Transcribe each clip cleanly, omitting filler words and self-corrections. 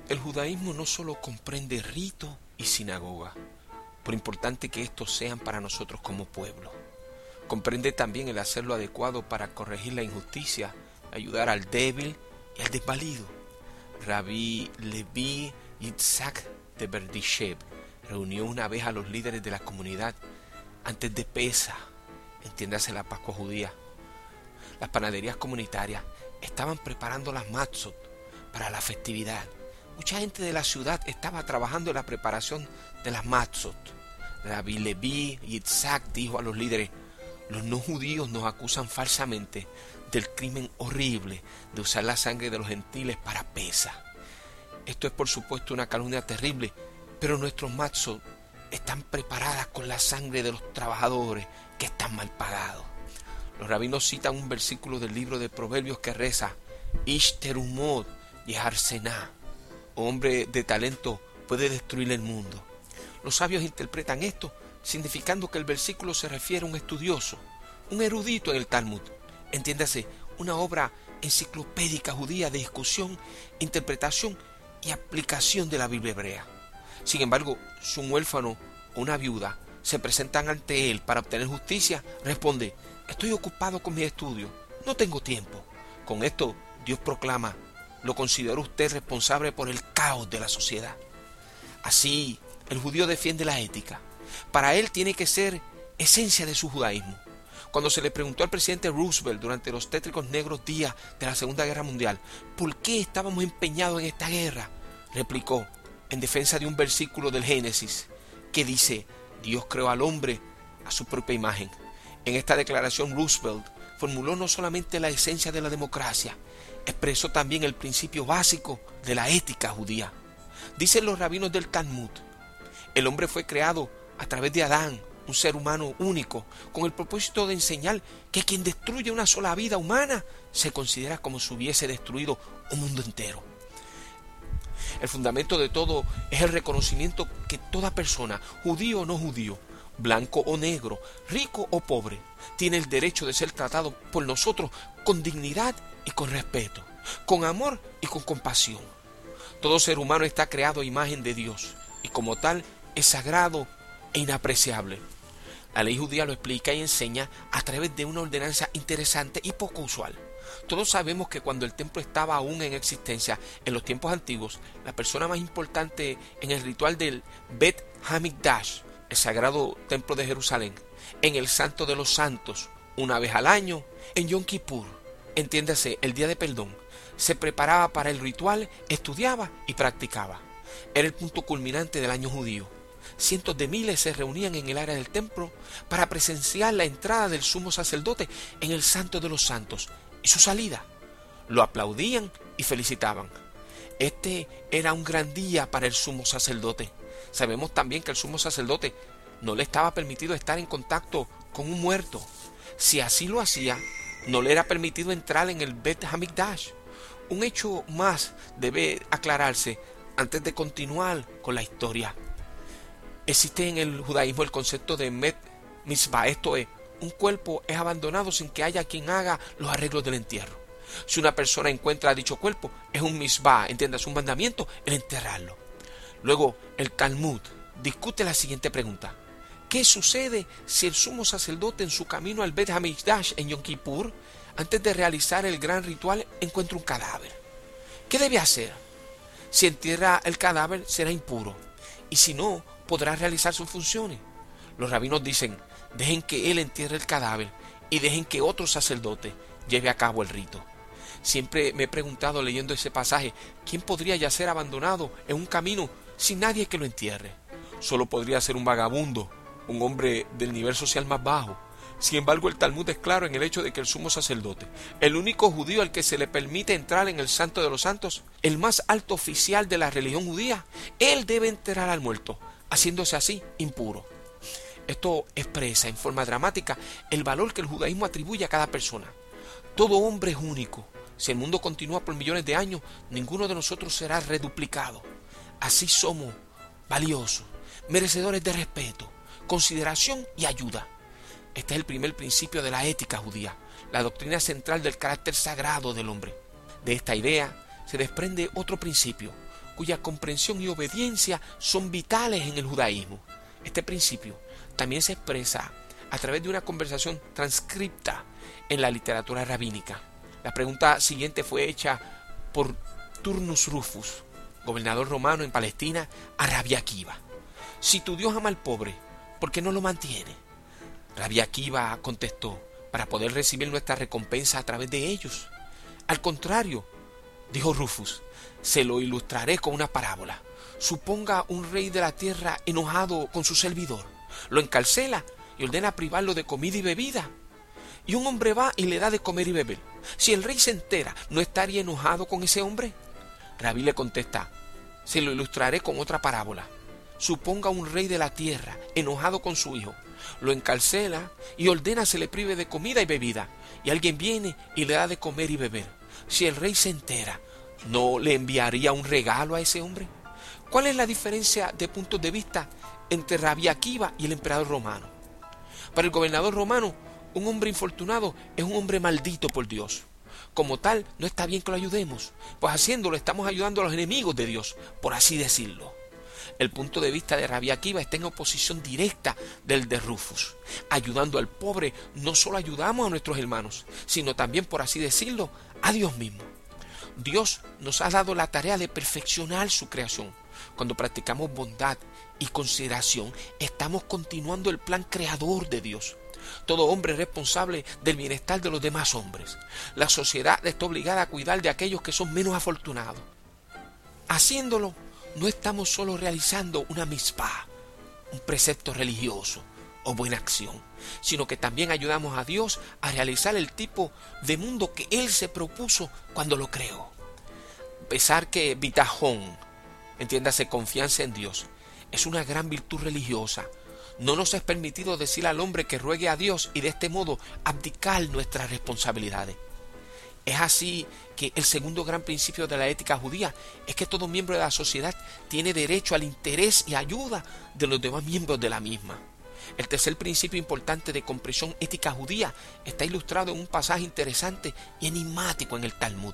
El judaísmo no solo comprende rito y sinagoga, por importante que estos sean para nosotros como pueblo. Comprende también el hacer lo adecuado para corregir la injusticia, ayudar al débil y al desvalido. Rabí Leví Yitzhak de Berdishev reunió una vez a los líderes de la comunidad antes de Pesaj, entiéndase la Pascua judía. Las panaderías comunitarias estaban preparando las matzot para la festividad. Mucha gente de la ciudad estaba trabajando en la preparación de las matzot. Rabí Leví Yitzhak dijo a los líderes: los no judíos nos acusan falsamente del crimen horrible de usar la sangre de los gentiles para Pesaj. Esto es por supuesto una calumnia terrible, pero nuestros matzot están preparadas con la sangre de los trabajadores que están mal pagados. Los rabinos citan un versículo del libro de Proverbios que reza: Ish terumot yeharsená. Hombre de talento puede destruir el mundo. Los sabios interpretan esto significando que el versículo se refiere a un estudioso, un erudito en el Talmud. Entiéndase, una obra enciclopédica judía de discusión, interpretación y aplicación de la Biblia hebrea. Sin embargo, si un huérfano o una viuda se presentan ante él para obtener justicia, responde: estoy ocupado con mi estudio, no tengo tiempo. Con esto, Dios proclama: lo considera usted responsable por el caos de la sociedad. Así, el judío defiende la ética. Para él tiene que ser esencia de su judaísmo. Cuando se le preguntó al presidente Roosevelt durante los tétricos negros días de la Segunda Guerra Mundial ¿por qué estábamos empeñados en esta guerra?, replicó, en defensa de un versículo del Génesis, que dice: Dios creó al hombre a su propia imagen. En esta declaración Roosevelt formuló no solamente la esencia de la democracia, expresó también el principio básico de la ética judía. Dicen los rabinos del Talmud: el hombre fue creado a través de Adán, un ser humano único, con el propósito de enseñar que quien destruye una sola vida humana se considera como si hubiese destruido un mundo entero. El fundamento de todo es el reconocimiento que toda persona, judío o no judío, blanco o negro, rico o pobre, tiene el derecho de ser tratado por nosotros con dignidad y con respeto, con amor y con compasión. Todo ser humano está creado a imagen de Dios y como tal es sagrado e inapreciable. La ley judía lo explica y enseña a través de una ordenanza interesante y poco usual. Todos sabemos que cuando el templo estaba aún en existencia en los tiempos antiguos, la persona más importante en el ritual del Bet Hamikdash, el sagrado templo de Jerusalén, en el Santo de los Santos, una vez al año, en Yom Kippur, entiéndase, el día de perdón, se preparaba para el ritual, estudiaba y practicaba. Era el punto culminante del año judío. Cientos de miles se reunían en el área del templo para presenciar la entrada del sumo sacerdote en el Santo de los Santos y su salida. Lo aplaudían y felicitaban. Este era un gran día para el sumo sacerdote. Sabemos también que el sumo sacerdote no le estaba permitido estar en contacto con un muerto. Si así lo hacía, no le era permitido entrar en el Bet Hamikdash. Un hecho más debe aclararse antes de continuar con la historia. Existe en el judaísmo el concepto de Met Mitzvah, esto es, un cuerpo es abandonado sin que haya quien haga los arreglos del entierro. Si una persona encuentra dicho cuerpo, es un mitzvah, entiendas, un mandamiento, el enterrarlo. Luego, el Talmud discute la siguiente pregunta: ¿qué sucede si el sumo sacerdote en su camino al Bet Hamikdash en Yom Kippur, antes de realizar el gran ritual, encuentra un cadáver? ¿Qué debe hacer? Si entierra el cadáver, será impuro, y si no, podrá realizar sus funciones. Los rabinos dicen: dejen que él entierre el cadáver y dejen que otro sacerdote lleve a cabo el rito. Siempre me he preguntado leyendo ese pasaje, ¿quién podría yacer abandonado en un camino sin nadie que lo entierre? Solo podría ser un vagabundo, un hombre del nivel social más bajo. Sin embargo, el Talmud es claro en el hecho de que el sumo sacerdote, el único judío al que se le permite entrar en el Santo de los Santos, el más alto oficial de la religión judía, él debe enterrar al muerto, haciéndose así impuro. Esto expresa en forma dramática el valor que el judaísmo atribuye a cada persona. Todo hombre es único. Si el mundo continúa por millones de años, ninguno de nosotros será reduplicado. Así somos valiosos, merecedores de respeto, consideración y ayuda. Este es el primer principio de la ética judía, la doctrina central del carácter sagrado del hombre. De esta idea se desprende otro principio: cuya comprensión y obediencia son vitales en el judaísmo. Este principio también se expresa a través de una conversación transcripta en la literatura rabínica. La pregunta siguiente fue hecha por Turnus Rufus, gobernador romano en Palestina, a Rabbi Akiva. Si tu Dios ama al pobre, ¿por qué no lo mantiene? Rabbi Akiva contestó, para poder recibir nuestra recompensa a través de ellos. Al contrario, dijo Rufus, se lo ilustraré con una parábola. Suponga un rey de la tierra enojado con su servidor, lo encarcela y ordena privarlo de comida y bebida. Y un hombre va y le da de comer y beber. Si el rey se entera, ¿no estaría enojado con ese hombre? Rabí le contesta, se lo ilustraré con otra parábola. Suponga un rey de la tierra enojado con su hijo, lo encarcela y ordena se le prive de comida y bebida. Y alguien viene y le da de comer y beber. Si el rey se entera, ¿no le enviaría un regalo a ese hombre? ¿Cuál es la diferencia de puntos de vista entre Rabí Akiva y el emperador romano? Para el gobernador romano, un hombre infortunado es un hombre maldito por Dios. Como tal, no está bien que lo ayudemos, pues haciéndolo estamos ayudando a los enemigos de Dios, por así decirlo. El punto de vista de Rabí Akiva está en oposición directa del de Rufus. Ayudando al pobre, no solo ayudamos a nuestros hermanos, sino también, por así decirlo, a Dios mismo. Dios nos ha dado la tarea de perfeccionar su creación. Cuando practicamos bondad y consideración, estamos continuando el plan creador de Dios. Todo hombre es responsable del bienestar de los demás hombres. La sociedad está obligada a cuidar de aquellos que son menos afortunados. Haciéndolo, no estamos solo realizando una mitzvah, un precepto religioso o buena acción, sino que también ayudamos a Dios a realizar el tipo de mundo que Él se propuso cuando lo creó. Pensar que bitajón, entiéndase confianza en Dios, es una gran virtud religiosa. No nos es permitido decir al hombre que ruegue a Dios y de este modo abdicar nuestras responsabilidades. Es así que el segundo gran principio de la ética judía es que todo miembro de la sociedad tiene derecho al interés y ayuda de los demás miembros de la misma. El tercer principio importante de comprensión ética judía está ilustrado en un pasaje interesante y enigmático en el Talmud.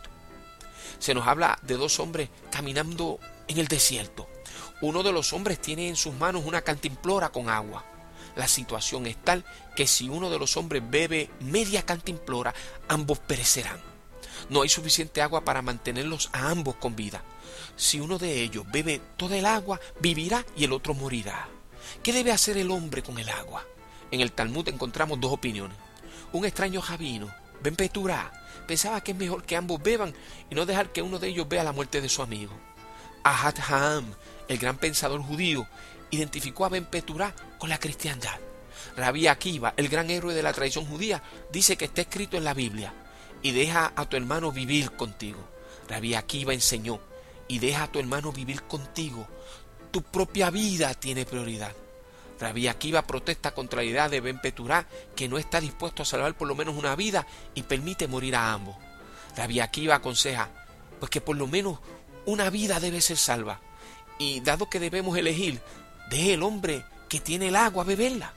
Se nos habla de dos hombres caminando en el desierto. Uno de los hombres tiene en sus manos una cantimplora con agua. La situación es tal que si uno de los hombres bebe media cantimplora, ambos perecerán. No hay suficiente agua para mantenerlos a ambos con vida. Si uno de ellos bebe toda el agua, vivirá y el otro morirá. ¿Qué debe hacer el hombre con el agua? En el Talmud encontramos dos opiniones. Un extraño rabino, Ben Peturá, pensaba que es mejor que ambos beban y no dejar que uno de ellos vea la muerte de su amigo. Ahad Ha'am, el gran pensador judío, identificó a Ben Peturá con la cristiandad. Rabí Akiva, el gran héroe de la tradición judía, dice que está escrito en la Biblia: y deja a tu hermano vivir contigo. Rabí Akiva enseñó: y deja a tu hermano vivir contigo. Tu propia vida tiene prioridad. Rabí Akiva protesta contra la idea de Ben Peturá, que no está dispuesto a salvar por lo menos una vida y permite morir a ambos. Rabí Akiva aconseja, pues que por lo menos una vida debe ser salva, y dado que debemos elegir, deje el hombre que tiene el agua beberla.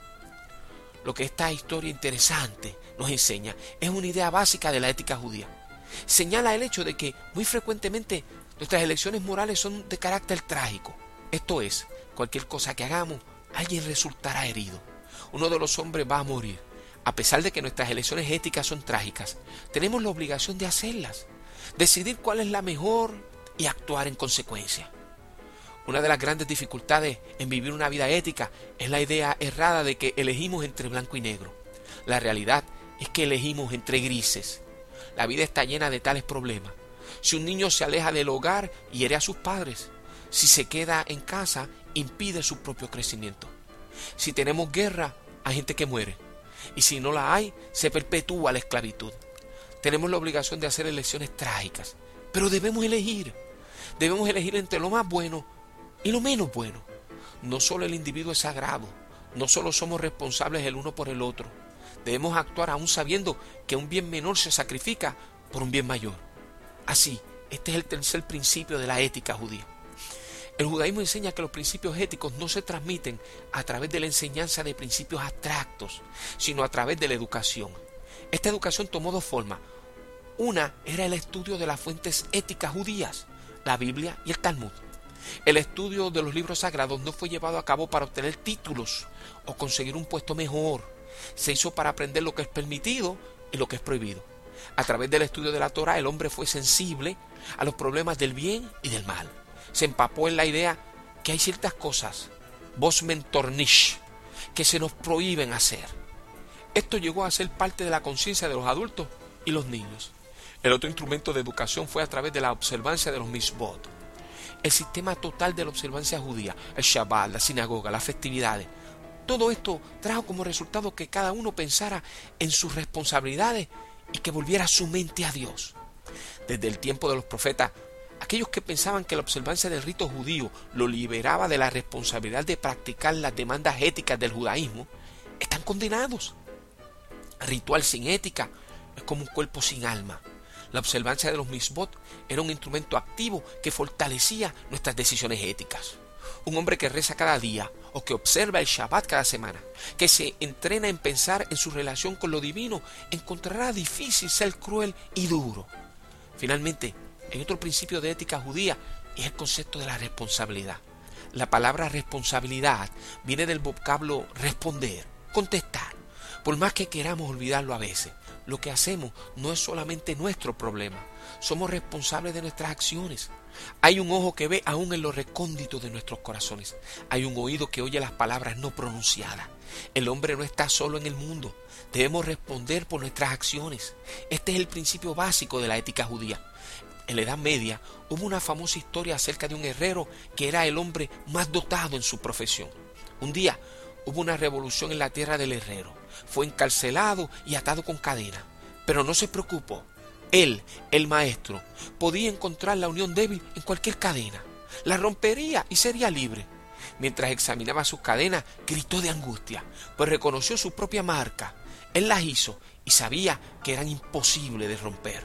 Lo que esta historia interesante nos enseña es una idea básica de la ética judía. Señala el hecho de que muy frecuentemente nuestras elecciones morales son de carácter trágico. Esto es, cualquier cosa que hagamos, alguien resultará herido. Uno de los hombres va a morir. A pesar de que nuestras elecciones éticas son trágicas, tenemos la obligación de hacerlas, decidir cuál es la mejor y actuar en consecuencia. Una de las grandes dificultades en vivir una vida ética es la idea errada de que elegimos entre blanco y negro. La realidad es que elegimos entre grises. La vida está llena de tales problemas. Si un niño se aleja del hogar, hiere a sus padres. Si se queda en casa, impide su propio crecimiento. Si tenemos guerra, hay gente que muere. Y si no la hay, se perpetúa la esclavitud. Tenemos la obligación de hacer elecciones trágicas, pero debemos elegir. Debemos elegir entre lo más bueno y lo menos bueno. No solo el individuo es sagrado, no solo somos responsables el uno por el otro. Debemos actuar aún sabiendo que un bien menor se sacrifica por un bien mayor. Así, este es el tercer principio de la ética judía. El judaísmo enseña que los principios éticos no se transmiten a través de la enseñanza de principios abstractos, sino a través de la educación. Esta educación tomó dos formas. Una era el estudio de las fuentes éticas judías, la Biblia y el Talmud. El estudio de los libros sagrados no fue llevado a cabo para obtener títulos o conseguir un puesto mejor. Se hizo para aprender lo que es permitido y lo que es prohibido. A través del estudio de la Torá, el hombre fue sensible a los problemas del bien y del mal. Se empapó en la idea que hay ciertas cosas, vos mentornish, que se nos prohíben hacer. Esto llegó a ser parte de la conciencia de los adultos y los niños. El otro instrumento de educación fue a través de la observancia de los mitzvot. El sistema total de la observancia judía, el Shabbat, la sinagoga, las festividades. Todo esto trajo como resultado que cada uno pensara en sus responsabilidades y que volviera su mente a Dios. Desde el tiempo de los profetas, aquellos que pensaban que la observancia del rito judío lo liberaba de la responsabilidad de practicar las demandas éticas del judaísmo, están condenados. El ritual sin ética es como un cuerpo sin alma. La observancia de los mitzvot era un instrumento activo que fortalecía nuestras decisiones éticas. Un hombre que reza cada día o que observa el Shabbat cada semana, que se entrena en pensar en su relación con lo divino, encontrará difícil ser cruel y duro. Finalmente, hay otro principio de ética judía y es el concepto de la responsabilidad. La palabra responsabilidad viene del vocablo responder, contestar. Por más que queramos olvidarlo a veces, lo que hacemos no es solamente nuestro problema. Somos responsables de nuestras acciones. Hay un ojo que ve aún en lo recóndito de nuestros corazones. Hay un oído que oye las palabras no pronunciadas. El hombre no está solo en el mundo. Debemos responder por nuestras acciones. Este es el principio básico de la ética judía. En la Edad Media hubo una famosa historia acerca de un herrero que era el hombre más dotado en su profesión. Un día hubo una revolución en la tierra del herrero. Fue encarcelado y atado con cadena. Pero no se preocupó. Él, el maestro, podía encontrar la unión débil en cualquier cadena. La rompería y sería libre. Mientras examinaba sus cadenas, gritó de angustia, pues reconoció su propia marca. Él las hizo y sabía que eran imposibles de romper.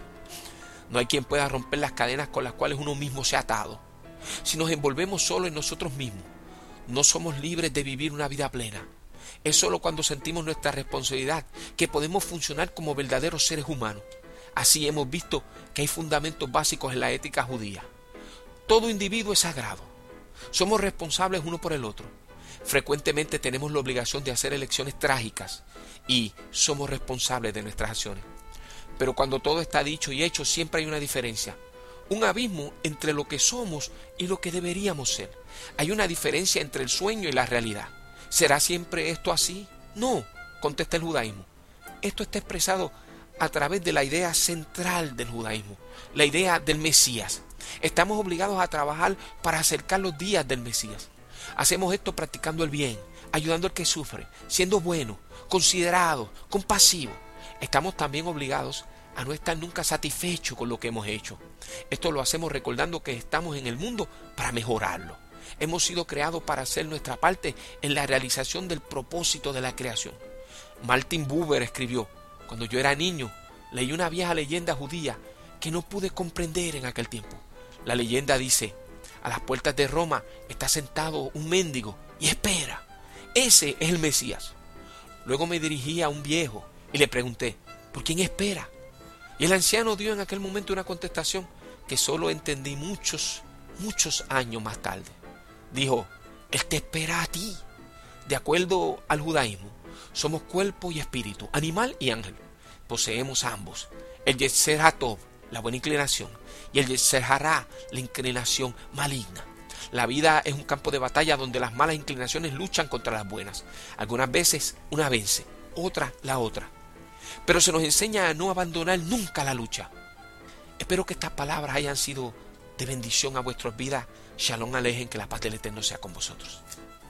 No hay quien pueda romper las cadenas con las cuales uno mismo se ha atado. Si nos envolvemos solo en nosotros mismos, no somos libres de vivir una vida plena. Es solo cuando sentimos nuestra responsabilidad que podemos funcionar como verdaderos seres humanos. Así hemos visto que hay fundamentos básicos en la ética judía. Todo individuo es sagrado. Somos responsables uno por el otro. Frecuentemente tenemos la obligación de hacer elecciones trágicas y somos responsables de nuestras acciones. Pero cuando todo está dicho y hecho, siempre hay una diferencia. Un abismo entre lo que somos y lo que deberíamos ser. Hay una diferencia entre el sueño y la realidad. ¿Será siempre esto así? No, contesta el judaísmo. Esto está expresado a través de la idea central del judaísmo, la idea del Mesías. Estamos obligados a trabajar para acercar los días del Mesías. Hacemos esto practicando el bien, ayudando al que sufre, siendo buenos, considerados, compasivos. Estamos también obligados a no estar nunca satisfechos con lo que hemos hecho. Esto lo hacemos recordando que estamos en el mundo para mejorarlo. Hemos sido creados para hacer nuestra parte en la realización del propósito de la creación. Martin Buber escribió: cuando yo era niño, leí una vieja leyenda judía que no pude comprender en aquel tiempo. La leyenda dice: a las puertas de Roma está sentado un mendigo y espera. Ese es el Mesías. Luego me dirigí a un viejo y le pregunté: ¿por quién espera? Y el anciano dio en aquel momento una contestación que solo entendí muchos años más tarde. Dijo: Él te espera a ti. De acuerdo al judaísmo, somos cuerpo y espíritu, animal y ángel. Poseemos ambos. El Yetzer HaTov, la buena inclinación, y el Yetzer Hara, la inclinación maligna. La vida es un campo de batalla donde las malas inclinaciones luchan contra las buenas. Algunas veces una vence, otra la otra. Pero se nos enseña a no abandonar nunca la lucha. Espero que estas palabras hayan sido de bendición a vuestras vidas. Shalom Alejem, que la paz del Eterno sea con vosotros.